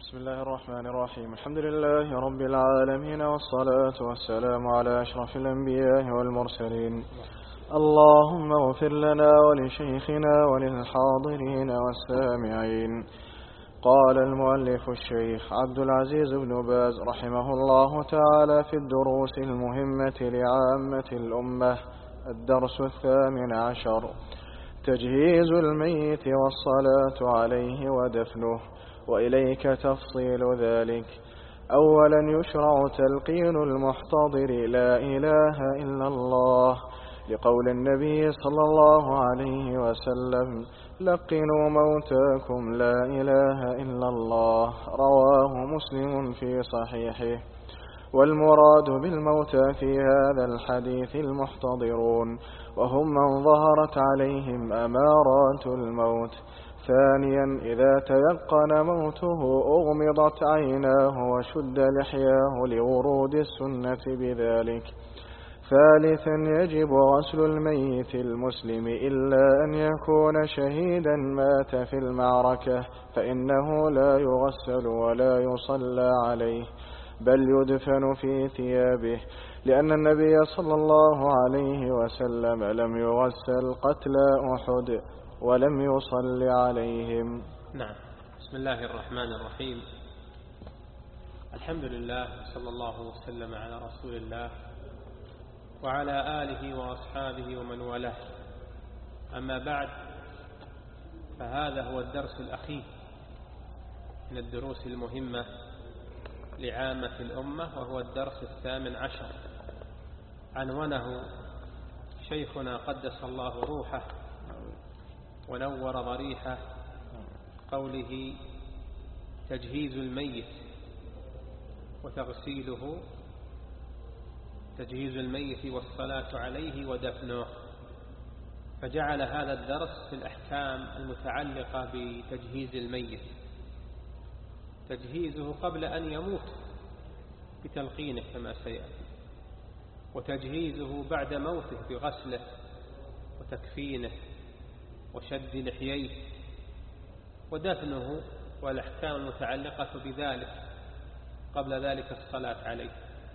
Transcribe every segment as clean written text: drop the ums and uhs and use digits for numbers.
بسم الله الرحمن الرحيم. الحمد لله رب العالمين، والصلاة والسلام على أشرف الأنبياء والمرسلين. اللهم اغفر لنا ولشيخنا وللحاضرين والسامعين. قال المؤلف الشيخ عبد العزيز بن باز رحمه الله تعالى في الدروس المهمة لعامة الأمة: الدرس 18: تجهيز الميت والصلاة عليه ودفنه. وإليك تفصيل ذلك. أولا، يشرع تلقين المحتضر لا إله إلا الله، لقول النبي صلى الله عليه وسلم: لقنوا موتاكم لا إله إلا الله، رواه مسلم في صحيحه. والمراد بالموتى في هذا الحديث المحتضرون، وهم من ظهرت عليهم أمارات الموت. ثانيا، إذا تيقن موته أغمضت عيناه وشد لحياه لورود السنة بذلك. ثالثا، يجب غسل الميت المسلم إلا أن يكون شهيدا مات في المعركة، فإنه لا يغسل ولا يصلى عليه، بل يدفن في ثيابه، لأن النبي صلى الله عليه وسلم لم يغسل قتلى أحد ولم يصل عليهم. نعم. بسم الله الرحمن الرحيم. الحمد لله، صلى الله وسلم على رسول الله وعلى آله وأصحابه ومن والاه. أما بعد، فهذا هو الدرس الأخير من الدروس المهمة لعامة الأمة، وهو الدرس 18. عنونه شيخنا قدس الله روحه ونور ضريحه، قوله: تجهيز الميت وتغسيله، تجهيز الميت والصلاة عليه ودفنه. فجعل هذا الدرس في الأحكام المتعلقة بتجهيز الميت: تجهيزه قبل أن يموت بتلقينه كما سيأتي، وتجهيزه بعد موته بغسله وتكفينه وشد لحييه، ودفنه والأحكام المتعلقة بذلك، قبل ذلك الصلاة عليه.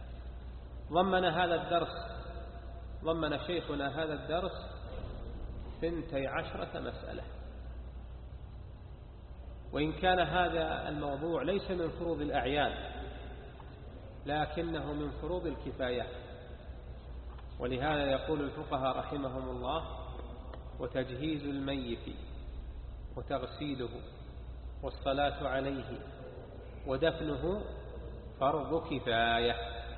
ضمن شيخنا هذا الدرس 12 مسألة. وإن كان هذا الموضوع ليس من فروض الأعيان، لكنه من فروض الكفايات، ولهذا يقول الفقهاء رحمهم الله: وتجهيز الميت وتغسيله والصلاة عليه ودفنه فرض كفاية.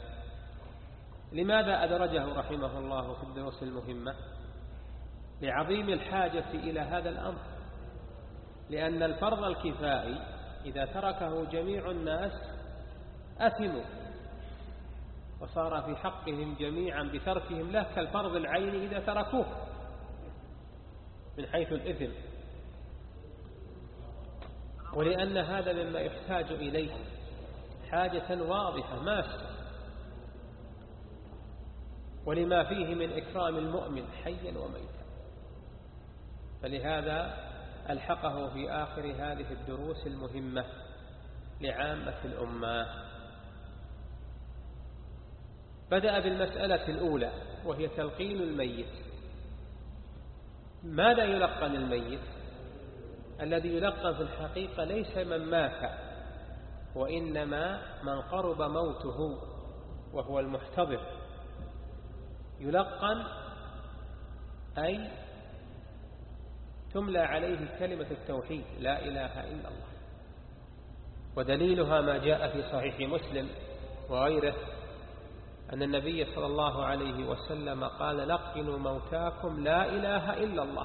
لماذا أدرجه رحمه الله في الدروس المهمة؟ لعظيم الحاجة إلى هذا الأمر، لأن الفرض الكفائي إذا تركه جميع الناس أثموا، وصار في حقهم جميعا بتركهم له كالفرض العيني إذا تركوه من حيث الإثم. ولأن هذا مما يحتاج إليه حاجة واضحة ماسة، ولما فيه من إكرام المؤمن حيا وميتا. فلهذا ألحقه في آخر هذه الدروس المهمة لعامة الأمة. بدأ بالمسألة الأولى، وهي تلقين الميت. ماذا يلقن الميت؟ الذي يلقن في الحقيقة ليس من مات، وإنما من قرب موته وهو المحتضر. يلقن أي تملى عليه كلمة التوحيد: لا إله إلا الله. ودليلها ما جاء في صحيح مسلم وغيره أن النبي صلى الله عليه وسلم قال: لقنوا موتاكم لا إله إلا الله.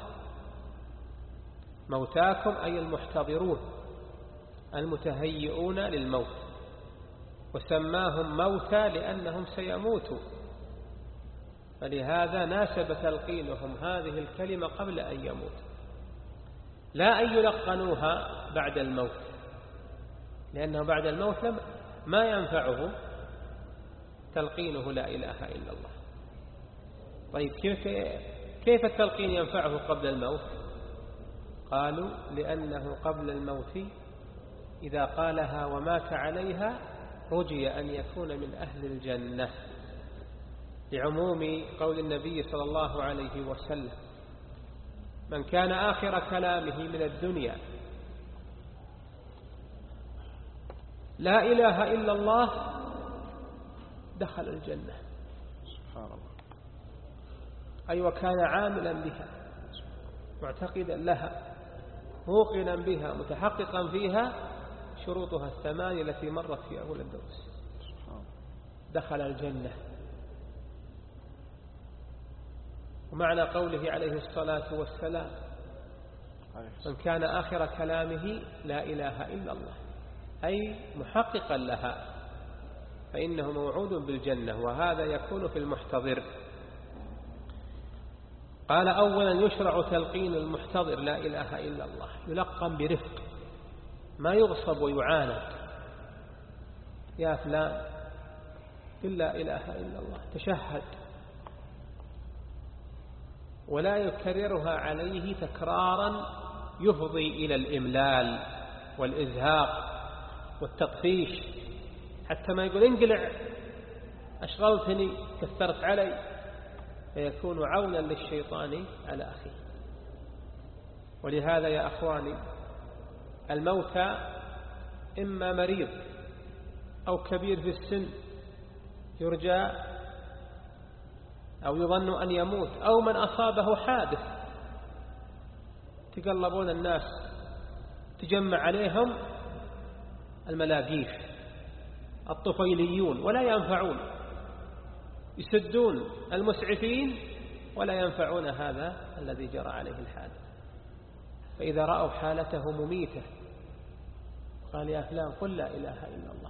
موتاكم أي المحتضرون المتهيئون للموت، وسماهم موتى لأنهم سيموتوا، فلهذا ناسب تلقينهم هذه الكلمة قبل أن يموت، لا أن يلقنوها بعد الموت، لأنه بعد الموت ما ينفعه تلقينه لا إله إلا الله. طيب، كيف التلقين ينفعه قبل الموت؟ قالوا: لأنه قبل الموت إذا قالها ومات عليها رجي أن يكون من أهل الجنة، لعموم قول النبي صلى الله عليه وسلم: من كان آخر كلامه من الدنيا لا إله إلا الله دخل الجنة. سبحان الله. أي وكان عاملا بها، معتقدا لها، موقنا بها، متحققا فيها شروطها الثمانية التي مرت في أول الدرس، دخل الجنة. ومعنى قوله عليه الصلاة والسلام: من كان آخر كلامه لا إله إلا الله، أي محققا لها، فإنه موعود بالجنة، وهذا يكون في المحتضر. قال: أولا يشرع تلقين المحتضر لا إله إلا الله، يلقن برفق، ما يغصب ويعاند: يا فلان قل لا إله إلا الله، تشهد، ولا يكررها عليه تكرارا يفضي إلى الإملال والإزهاق والتطفيش، حتى ما يقول انقلع أشغلتني كثرت علي، فيكون عونا للشيطان على أخيه. ولهذا يا أخواني الموتى إما مريض أو كبير في السن يرجى أو يظن أن يموت، أو من أصابه حادث تقلبون الناس، تجمع عليهم الملاقيف الطفيليون ولا ينفعون، يسدون المسعفين ولا ينفعون هذا الذي جرى عليه الحادث. فإذا رأوا حالته مميتة قال: يا فلان قل لا إله إلا الله،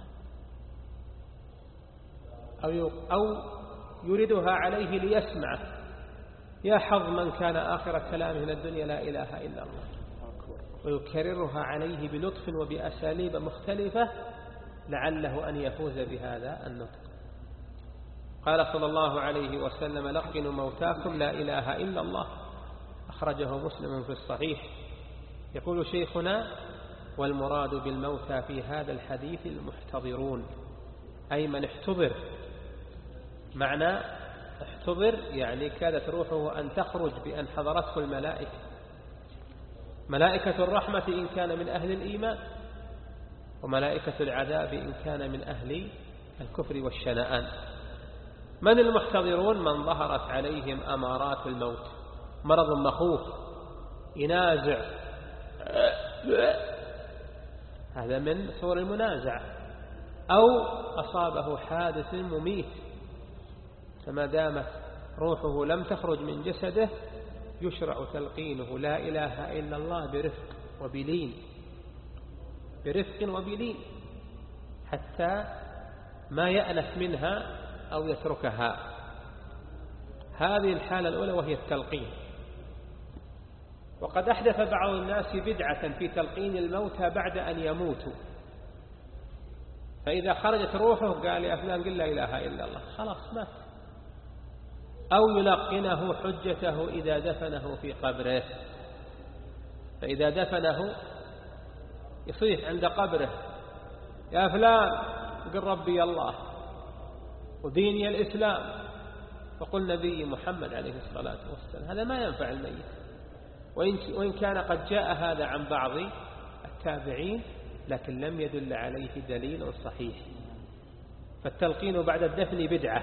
أو يردها عليه ليسمعه: يا حظ من كان آخر كلامه من الدنيا لا إله إلا الله، ويكررها عليه بلطف وبأساليب مختلفة لعله أن يفوز بهذا النطق. قال صلى الله عليه وسلم: لقنوا موتاكم لا إله إلا الله، أخرجه مسلم في الصحيح. يقول شيخنا: والمراد بالموتى في هذا الحديث المحتضرون، أي من احتضر. معنى احتضر يعني كادت روحه أن تخرج بأن حضرته الملائكة، ملائكة الرحمة إن كان من أهل الإيمان، وملائكة العذاب إن كان من أهل الكفر والشنآن. من المحتضرون؟ من ظهرت عليهم أمارات الموت، مرض مخوف، ينازع، هذا من صور المنازعة، أو أصابه حادث مميت، فما دامت روحه لم تخرج من جسده يشرع تلقينه لا إله إلا الله برفق وبلين، برفق وبلين، حتى ما يأنس منها أو يتركها. هذه الحالة الأولى وهي التلقين. وقد أحدث بعض الناس بدعة في تلقين الموتى بعد أن يموتوا، فإذا خرجت روحه قال: يا فلان قل لا إله إلا الله، خلاص مات. أو يلقنه حجته إذا دفنه في قبره، فإذا دفنه يصيح عند قبره: يا فلان قل ربي الله وديني الإسلام وقل نبي محمد عليه الصلاة والسلام. هذا ما ينفع الميت، وإن كان قد جاء هذا عن بعض التابعين، لكن لم يدل عليه دليل صحيح. فالتلقين بعد الدفن بدعة،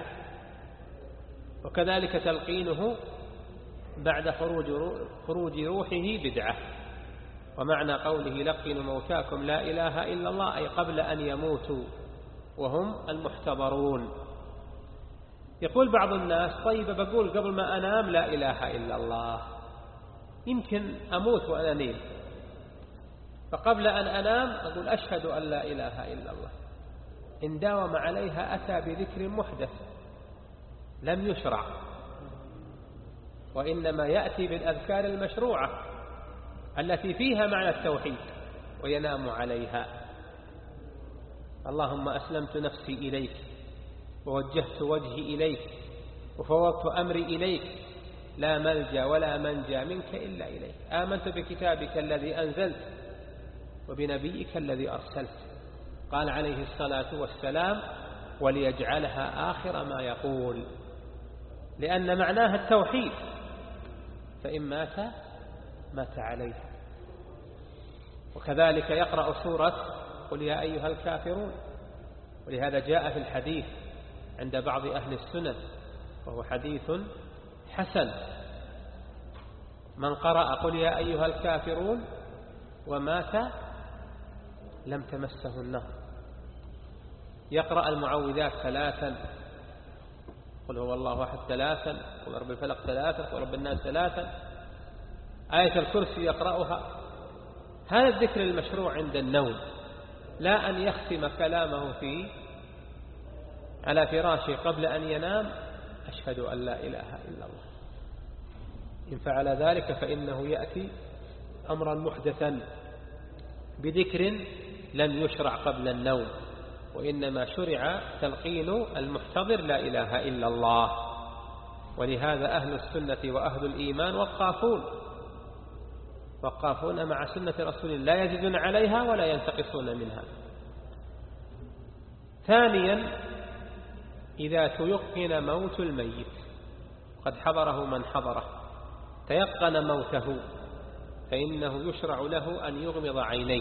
وكذلك تلقينه بعد خروج روحه بدعة. ومعنى قوله: لقنوا موتاكم لا إله إلا الله، أي قبل أن يموتوا وهم المحتضرون. يقول بعض الناس: طيب بقول قبل ما أنام لا إله إلا الله، يمكن أموت وأنا نيم، فقبل أن أنام أقول أشهد أن لا إله إلا الله. إن داوم عليها أتى بذكر محدث لم يشرع، وإنما يأتي بالأذكار المشروعة التي فيها معنى التوحيد وينام عليها: اللهم أسلمت نفسي إليك، ووجهت وجهي إليك، وفوضت أمري إليك، لا ملجأ ولا منجا منك إلا إليك، آمنت بكتابك الذي أنزلت وبنبيك الذي أرسلت. قال عليه الصلاة والسلام: وليجعلها آخر ما يقول، لأن معناها التوحيد، فإن مات عليها. وكذلك يقرأ سورة قل يا أيها الكافرون، ولهذا جاء في الحديث عند بعض أهل السنن وهو حديث حسن: من قرأ قل يا أيها الكافرون ومات لم تمسه النار. يقرأ المعوذات 3، قل هو الله أحد 3، قل رب الفلق 3، قل رب الناس 3، آية الكرسي يقرأها. هذا الذكر المشروع عند النوم، لا أن يختم كلامه على فراشه قبل أن ينام: أشهد أن لا إله إلا الله. إن فعل ذلك فإنه يأتي أمرا محدثا بذكر لم يشرع قبل النوم، وإنما شرع تلقين المحتضر لا إله إلا الله. ولهذا أهل السنة وأهل الإيمان وقافون مع سنة رسول الله، لا يزيدون عليها ولا ينتقصون منها. ثانيا: إذا تيقن موت الميت، قد حضره من حضره، تيقن موته، فإنه يشرع له أن يغمض عينيه.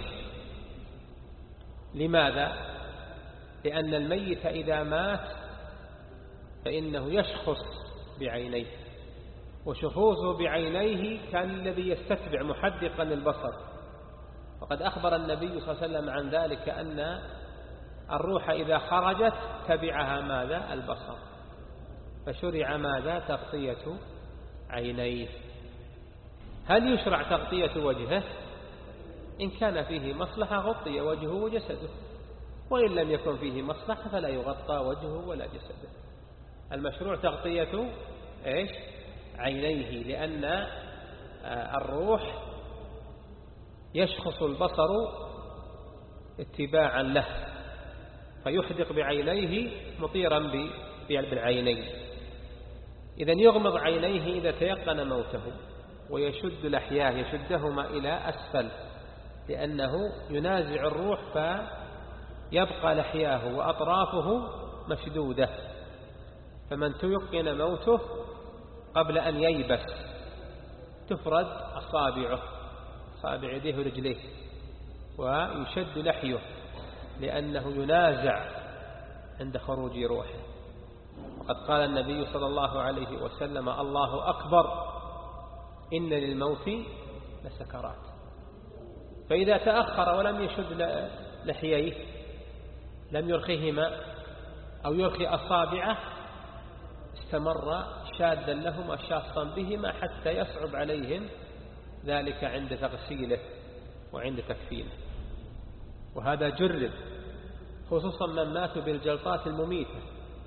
لماذا؟ لأن الميت إذا مات فإنه يشخص بعينيه، وشخوصه بعينيه كان الذي يستتبع محدقا البصر. وقد أخبر النبي صلى الله عليه وسلم عن ذلك أن الروح إذا خرجت تبعها ماذا؟ البصر. فشرع ماذا؟ تغطية عينيه. هل يشرع تغطية وجهه؟ إن كان فيه مصلحة غطي وجهه وجسده، وإن لم يكن فيه مصلحة فلا يغطى وجهه ولا جسده. المشروع تغطية عينيه، لأن الروح يشخص البصر اتباعا له، فيحدق بعينيه مطيرا بالعينين. إذن يغمض عينيه إذا تيقن موته، ويشد لحياه، يشدهما إلى أسفل، لأنه ينازع الروح فيبقى لحياه وأطرافه مشدودة. فمن تيقن موته قبل أن ييبس تفرد أصابع يديه ورجليه، ويشد لحيه، لأنه ينازع عند خروج روحه. وقد قال النبي صلى الله عليه وسلم: الله أكبر إن للموت لسكرات. فإذا تأخر ولم يشد لحييه، لم يرخيهما أو يرخي أصابعه، استمر شادا لهما شاصا بهما حتى يصعب عليهم ذلك عند تغسيله وعند تكفينه. وهذا جرب، خصوصا من ماتوا بالجلطات المميتة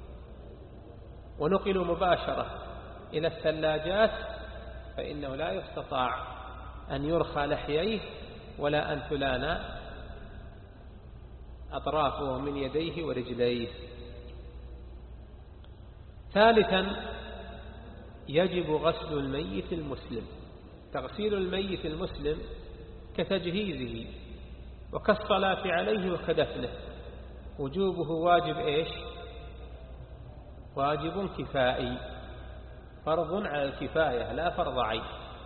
ونقلوا مباشرة إلى الثلاجات، فإنه لا يستطاع أن يرخى لحييه ولا أن تلان أطرافه من يديه ورجليه. ثالثا: يجب غسل الميت المسلم. تغسيل الميت المسلم كتجهيزه وكالصلاة عليه وكدفنه. وجوبه واجب واجب كفائي، فرض على الكفاية لا فرض عين.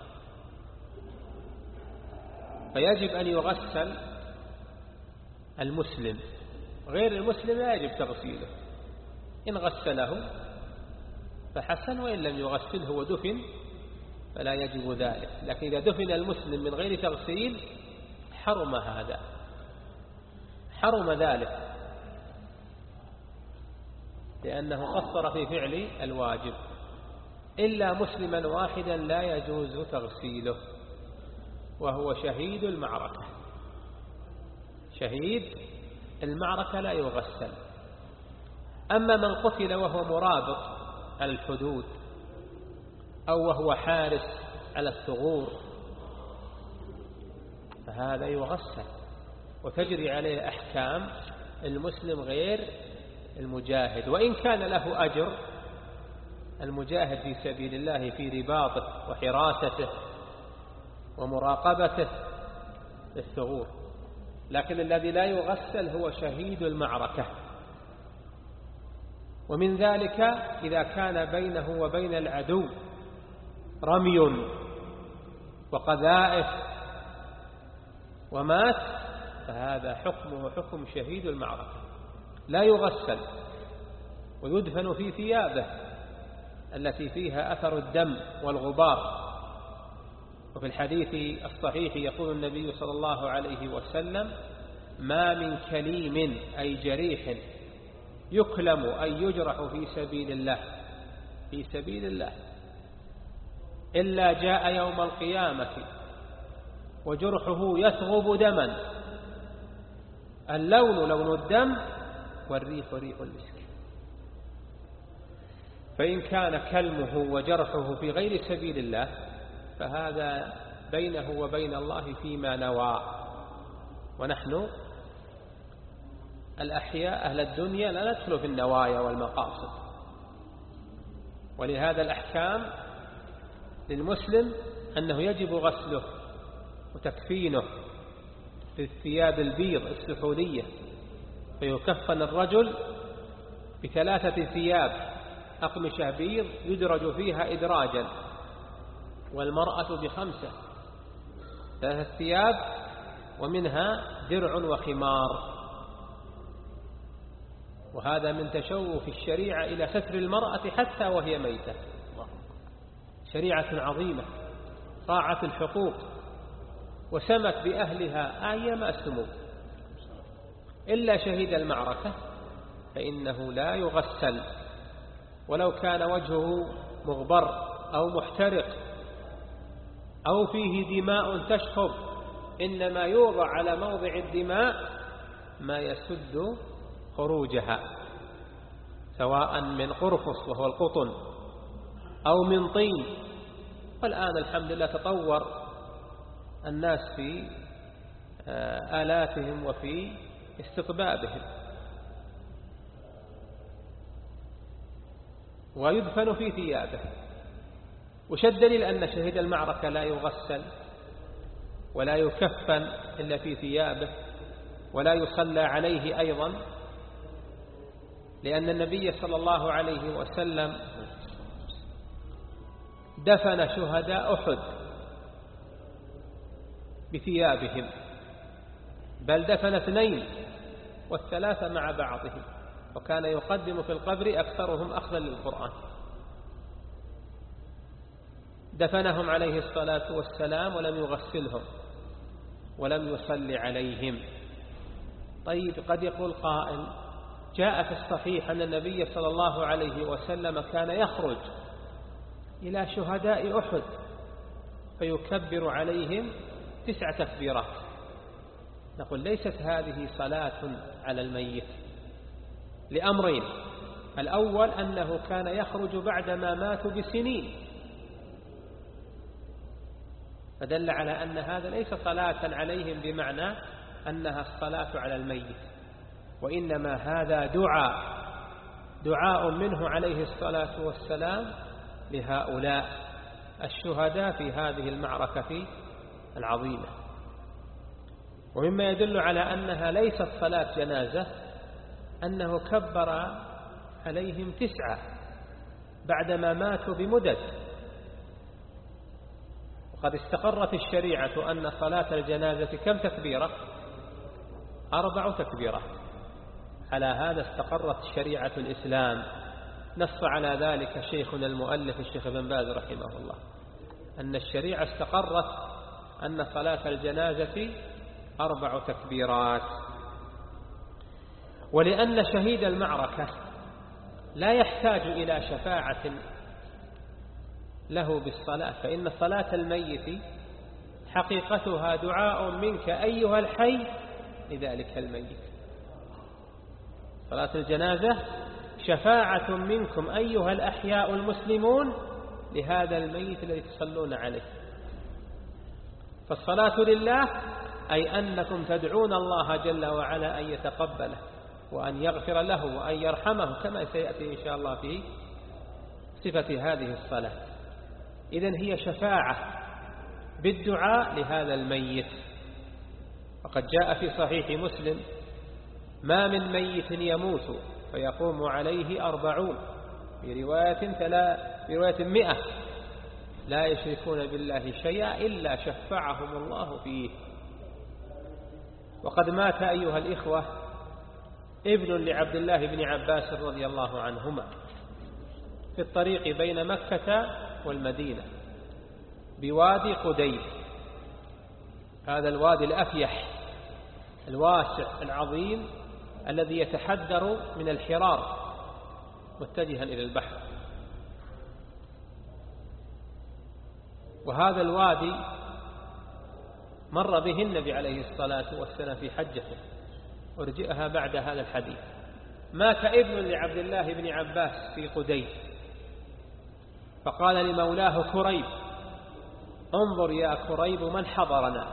فيجب أن يغسل المسلم، غير المسلم لا يجب تغسيله. إن غسله فحسن، وإن لم يغسله ودفن فلا يجب ذلك. لكن إذا دفن المسلم من غير تغسيل حرم هذا، حرم ذلك، لأنه قصر في فعل الواجب. إلا مسلما واحدا لا يجوز تغسيله، وهو شهيد المعركة. شهيد المعركة لا يغسل. أما من قتل وهو مرابط على الحدود، أو وهو حارس على الثغور، فهذا يغسل وتجري عليه أحكام المسلم غير المجاهد، وإن كان له أجر المجاهد في سبيل الله في رباطه وحراسته ومراقبته للثغور. لكن الذي لا يغسل هو شهيد المعركة. ومن ذلك إذا كان بينه وبين العدو رمي وقذائف ومات، فهذا حكمه حكم شهيد المعركة، لا يغسل ويدفن في ثيابه التي فيها أثر الدم والغبار. وفي الحديث الصحيح يقول النبي صلى الله عليه وسلم: ما من كليم أي جريح يكلم أي يجرح في سبيل الله إلا جاء يوم القيامة وجرحه يثغب دما، اللون لون الدم والريح ريح المسك. فإن كان كلمه وجرحه في غير سبيل الله فهذا بينه وبين الله فيما نوى. ونحن الأحياء أهل الدنيا لا ندخل في النوايا والمقاصد، ولهذا الأحكام للمسلم أنه يجب غسله وتكفينه في الثياب البيض السحولية، فيكفن الرجل ب3 ثياب أقمشة بيض يدرج فيها إدراجا، والمرأة ب5 3 ثياب ومنها درع وخمار. وهذا من تشوف الشريعة إلى ستر المرأة حتى وهي ميتة. شريعة عظيمة راعت الحقوق وسمت بأهلها أيما السمو. إلا شهيد المعركة فإنه لا يغسل، ولو كان وجهه مغبر أو محترق أو فيه دماء تشخب، إنما يوضع على موضع الدماء ما يسد خروجها، سواء من قرفص وهو القطن أو من طين. والآن الحمد لله تطور الناس في آلاتهم وفي استطبابهم. ويدفن في ثيابه. وش الدليل أن شهيد المعركة لا يغسل ولا يكفن إلا في ثيابه ولا يصلى عليه أيضا؟ لأن النبي صلى الله عليه وسلم دفن شهداء أحد بثيابهم، بل دفن 2 والثلاثة مع بعضهم، وكان يقدم في القبر أكثرهم أخذا للقرآن. دفنهم عليه الصلاة والسلام ولم يغسلهم ولم يصلي عليهم. طيب، قد يقول قائل: جاء في الصحيح أن النبي صلى الله عليه وسلم كان يخرج إلى شهداء أحد فيكبر عليهم 9 تكبيرات. نقول: ليست هذه صلاة على الميت لأمرين: الأول أنه كان يخرج بعدما ماتوا بسنين، فدل على أن هذا ليس صلاة عليهم بمعنى أنها الصلاة على الميت، وإنما هذا دعاء منه عليه الصلاة والسلام لهؤلاء الشهداء في هذه المعركة العظيمة. ومما يدل على أنها ليست صلاة جنازة أنه كبر عليهم 9 بعدما ماتوا بمدد. وقد استقرت الشريعة أن صلاة الجنازة كم تكبيرة؟ 4 تكبيرات. على هذا استقرت شريعة الإسلام. نص على ذلك شيخنا المؤلف الشيخ ابن باز رحمه الله، أن الشريعة استقرت أن صلاة الجنازة 4 تكبيرات. ولأن شهيد المعركة لا يحتاج إلى شفاعة له بالصلاة، فإن صلاة الميت حقيقتها دعاء منك أيها الحي لذلك الميت. صلاة الجنازة شفاعة منكم أيها الأحياء المسلمون لهذا الميت الذي تصلون عليه. فالصلاة لله أي أنكم تدعون الله جل وعلا أن يتقبله وأن يغفر له وأن يرحمه، كما سيأتي إن شاء الله في صفة هذه الصلاة. إذن هي شفاعة بالدعاء لهذا الميت. وقد جاء في صحيح مسلم: ما من ميت يموت فيقوم عليه 40 في رواية 100 لا يشركون بالله شيئا إلا شفعهم الله فيه. وقد مات أيها الإخوة ابن لعبد الله بن عباس رضي الله عنهما في الطريق بين مكة والمدينة بوادي قديد، هذا الوادي الأفيح الواسع العظيم الذي يتحدر من الحرار متجها إلى البحر. وهذا الوادي مر به النبي عليه الصلاة والسلام في حجته، ارجئها بعد هذا الحديث. مات ابن لعبد الله بن عباس في قديد، فقال لمولاه كريب: انظر يا كريب من حضرنا.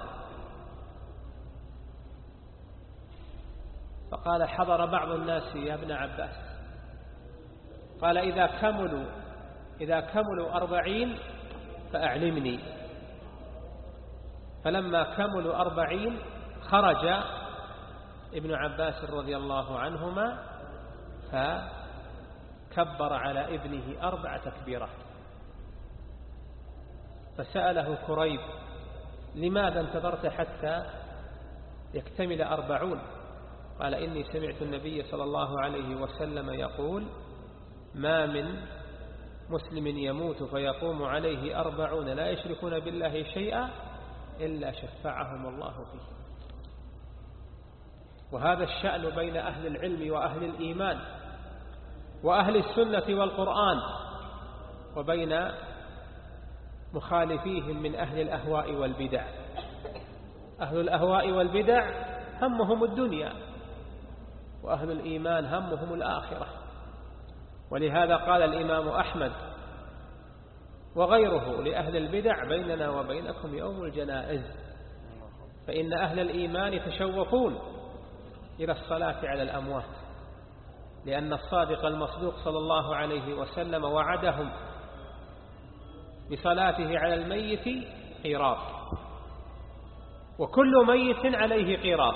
فقال: حضر بعض الناس يا ابن عباس. قال: إذا كملوا 40 فأعلمني. فلما كملوا 40 خرج ابن عباس رضي الله عنهما فكبر على ابنه 4 تكبيرات. فسأله كريب: لماذا انتظرت حتى يكتمل 40؟ قال: إني سمعت النبي صلى الله عليه وسلم يقول: ما من مسلم يموت فيقوم عليه 40 لا يشركون بالله شيئا إلا شفعهم الله فيه. وهذا الشأن بين أهل العلم وأهل الإيمان وأهل السنة والقرآن، وبين مخالفيهم من أهل الأهواء والبدع. أهل الأهواء والبدع همهم الدنيا، وأهل الإيمان همهم الآخرة. ولهذا قال الإمام أحمد وغيره لأهل البدع: بيننا وبينكم يوم الجنائز، فإن أهل الإيمان يتشوفون إلى الصلاة على الأموات، لأن الصادق المصدوق صلى الله عليه وسلم وعدهم بصلاته على الميت قيراط، وكل ميت عليه قيراط،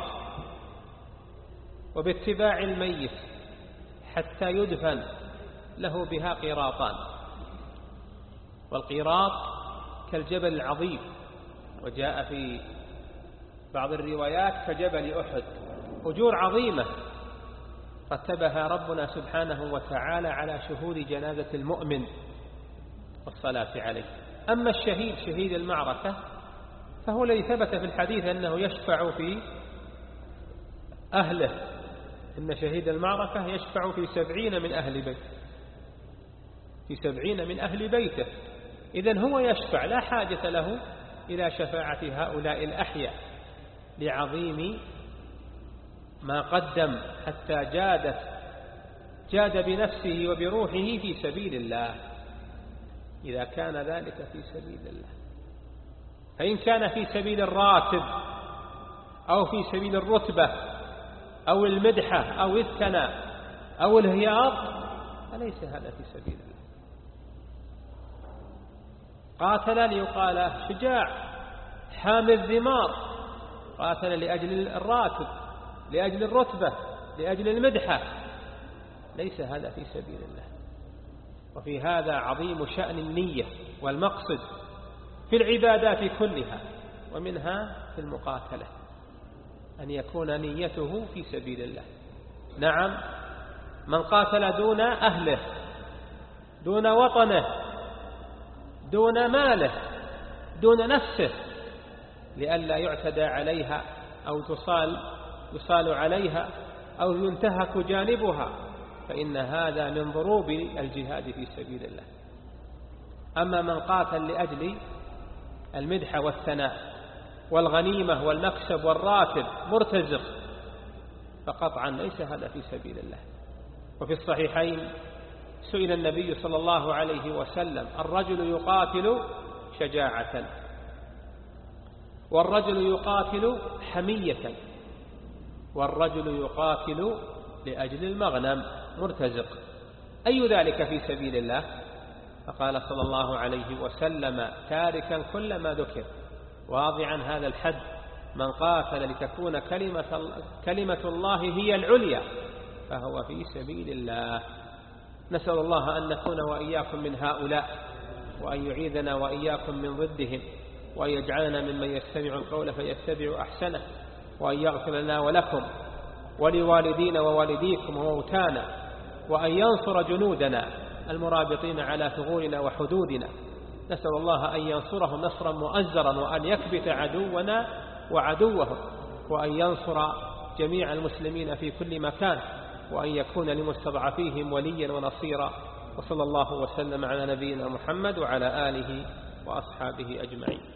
وباتباع الميت حتى يدفن له بها قيراطان. والقيراط كالجبل العظيم، وجاء في بعض الروايات كجبل أحد، أجور عظيمة رتبها ربنا سبحانه وتعالى على شهود جنازة المؤمن والصلاة عليه. أما الشهيد شهيد المعركة فهو الذي ثبت في الحديث أنه يشفع في أهله، إن شهيد المعركة يشفع في 70 من أهل بيته، في 70 من أهل بيته. إذن هو يشفع، لا حاجة له إلى شفاعة هؤلاء الأحياء لعظيم ما قدم حتى جاد بنفسه وبروحه في سبيل الله، إذا كان ذلك في سبيل الله. فإن كان في سبيل الراتب أو في سبيل الرتبة أو المدحة أو الثناء أو الهياط فليس هذا في سبيل الله. قاتل ليقال شجاع حامل الذمار، قاتل لأجل الراتب، لأجل الرتبة، لأجل المدحة، ليس هذا في سبيل الله. وفي هذا عظيم شأن النية والمقصد في العبادات كلها، ومنها في المقاتلة أن يكون نيته في سبيل الله. نعم، من قاتل دون أهله، دون وطنه، دون ماله، دون نفسه، لئلا يعتدى عليها أو يصال عليها أو ينتهك جانبها، فإن هذا من ضروب الجهاد في سبيل الله. أما من قاتل لأجل المدح والثناء والغنيمة والمكسب والراتب مرتزق، فقطعا ليس هذا في سبيل الله. وفي الصحيحين سئل النبي صلى الله عليه وسلم: الرجل يقاتل شجاعة، والرجل يقاتل حمية، والرجل يقاتل لأجل المغنم مرتزق، أي ذلك في سبيل الله؟ فقال صلى الله عليه وسلم تاركا كل ما ذكر، واضعا هذا الحد من قاتل لتكون كلمة الله هي العليا فهو في سبيل الله. نسأل الله أن نكون وإياكم من هؤلاء، وأن يعيذنا وإياكم من ضدهم، وأن يجعلنا ممن يستمع القول فيتبع أحسنه، وأن يغفر لنا ولكم ولوالدينا ووالديكم وموتانا، وأن ينصر جنودنا المرابطين على ثغورنا وحدودنا. نسأل الله أن ينصرهم نصرا مؤزرا، وأن يكبت عدونا وعدوهم، وأن ينصر جميع المسلمين في كل مكان، وأن يكون لمستضعفيهم وليا ونصيرا. وصلى الله وسلم على نبينا محمد وعلى آله وأصحابه أجمعين.